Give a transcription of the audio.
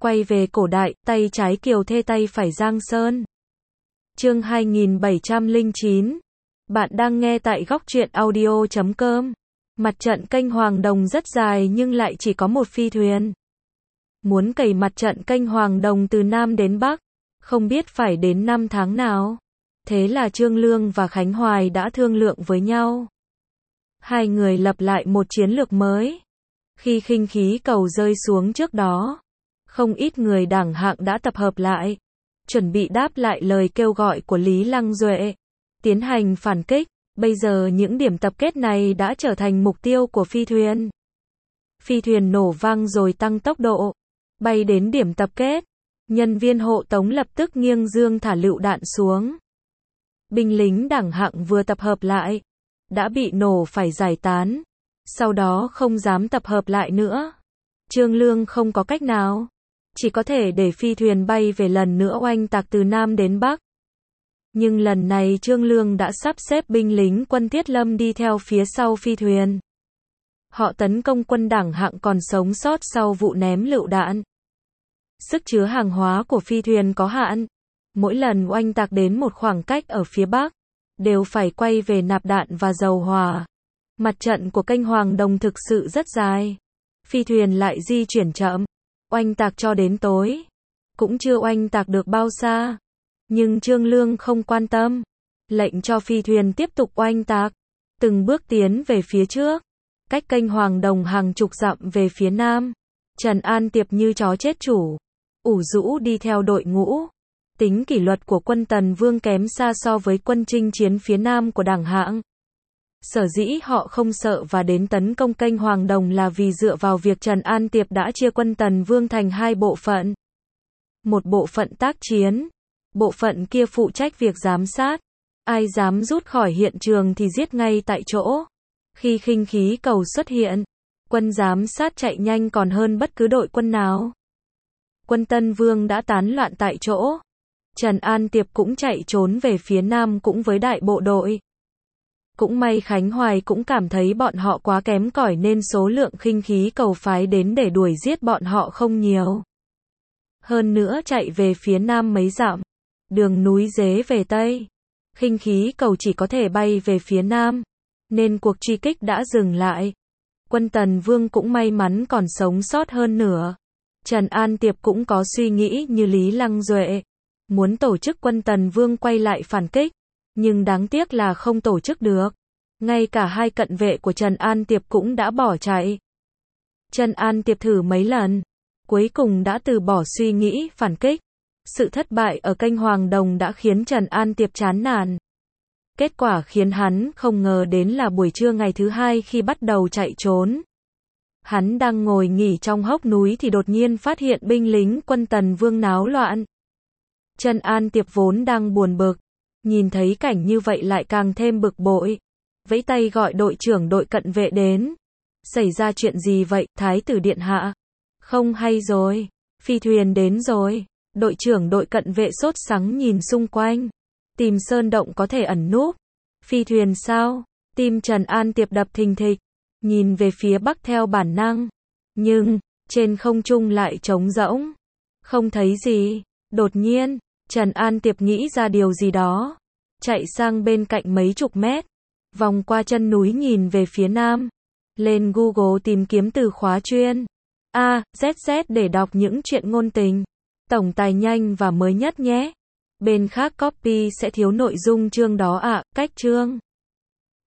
Quay về cổ đại, tay trái Kiều Thê tay phải Giang Sơn. Chương 2709. Bạn đang nghe tại góc truyện audio.com. Mặt trận kênh Hoàng Đồng rất dài nhưng lại chỉ có một phi thuyền. Muốn cày mặt trận kênh Hoàng Đồng từ Nam đến Bắc, không biết phải đến năm tháng nào. Thế là Trương Lương và Khánh Hoài đã thương lượng với nhau. Hai người lập lại một chiến lược mới. Khi khinh khí cầu rơi xuống trước đó, không ít người đảng hạng đã tập hợp lại, chuẩn bị đáp lại lời kêu gọi của Lý Lăng Duệ, tiến hành phản kích. Bây giờ những điểm tập kết này đã trở thành mục tiêu của phi thuyền. Phi thuyền nổ vang rồi tăng tốc độ, bay đến điểm tập kết. Nhân viên hộ tống lập tức nghiêng dương thả lựu đạn xuống. Binh lính đảng hạng vừa tập hợp lại, đã bị nổ phải giải tán, sau đó không dám tập hợp lại nữa. Trương Lương không có cách nào, chỉ có thể để phi thuyền bay về lần nữa oanh tạc từ Nam đến Bắc. Nhưng lần này Trương Lương đã sắp xếp binh lính quân Thiết Lâm đi theo phía sau phi thuyền. Họ tấn công quân đảng hạng còn sống sót sau vụ ném lựu đạn. Sức chứa hàng hóa của phi thuyền có hạn. Mỗi lần oanh tạc đến một khoảng cách ở phía Bắc, đều phải quay về nạp đạn và dầu hỏa. Mặt trận của kênh Hoàng Đồng thực sự rất dài. Phi thuyền lại di chuyển chậm. Oanh tạc cho đến tối, cũng chưa oanh tạc được bao xa. Nhưng Trương Lương không quan tâm, lệnh cho phi thuyền tiếp tục oanh tạc, từng bước tiến về phía trước, cách kênh Hoàng Đồng hàng chục dặm về phía Nam. Trần An Tiệp như chó chết chủ, ủ rũ đi theo đội ngũ. Tính kỷ luật của quân Tần Vương kém xa so với quân chinh chiến phía Nam của đảng hạng. Sở dĩ họ không sợ và đến tấn công kênh Hoàng Đồng là vì dựa vào việc Trần An Tiệp đã chia quân Tần Vương thành hai bộ phận. Một bộ phận tác chiến, bộ phận kia phụ trách việc giám sát. Ai dám rút khỏi hiện trường thì giết ngay tại chỗ. Khi khinh khí cầu xuất hiện, quân giám sát chạy nhanh còn hơn bất cứ đội quân nào. Quân Tân Vương đã tán loạn tại chỗ. Trần An Tiệp cũng chạy trốn về phía Nam cũng với đại bộ đội. Cũng may Khánh Hoài cũng cảm thấy bọn họ quá kém cỏi nên số lượng khinh khí cầu phái đến để đuổi giết bọn họ không nhiều. Hơn nữa chạy về phía Nam mấy dặm, đường núi dế về Tây, khinh khí cầu chỉ có thể bay về phía Nam, nên cuộc truy kích đã dừng lại. Quân Tần Vương cũng may mắn còn sống sót hơn nửa. Trần An Tiệp cũng có suy nghĩ như Lý Lăng Duệ, muốn tổ chức quân Tần Vương quay lại phản kích, nhưng đáng tiếc là không tổ chức được. Ngay cả hai cận vệ của Trần An Tiệp cũng đã bỏ chạy. Trần An Tiệp thử mấy lần, cuối cùng đã từ bỏ suy nghĩ phản kích. Sự thất bại ở kênh Hoàng Đồng đã khiến Trần An Tiệp chán nản. Kết quả khiến hắn không ngờ đến là buổi trưa ngày thứ hai khi bắt đầu chạy trốn. Hắn đang ngồi nghỉ trong hốc núi thì đột nhiên phát hiện binh lính quân Tần Vương náo loạn. Trần An Tiệp vốn đang buồn bực, nhìn thấy cảnh như vậy lại càng thêm bực bội. Vẫy tay gọi đội trưởng đội cận vệ đến. Xảy ra chuyện gì vậy, Thái tử điện hạ? Không hay rồi, phi thuyền đến rồi. Đội trưởng đội cận vệ sốt sắng nhìn xung quanh, tìm sơn động có thể ẩn núp. Phi thuyền sao? Tim Trần An Tiệp đập thình thịch, nhìn về phía Bắc theo bản năng. Nhưng, trên không trung lại trống rỗng. Không thấy gì. Đột nhiên, Trần An Tiệp nghĩ ra điều gì đó. Chạy sang bên cạnh mấy chục mét, vòng qua chân núi nhìn về phía Nam. Lên Google tìm kiếm từ khóa chuyên ZZ để đọc những chuyện ngôn tình. Tổng tài nhanh và mới nhất nhé. Bên khác copy sẽ thiếu nội dung chương đó ạ. Cách chương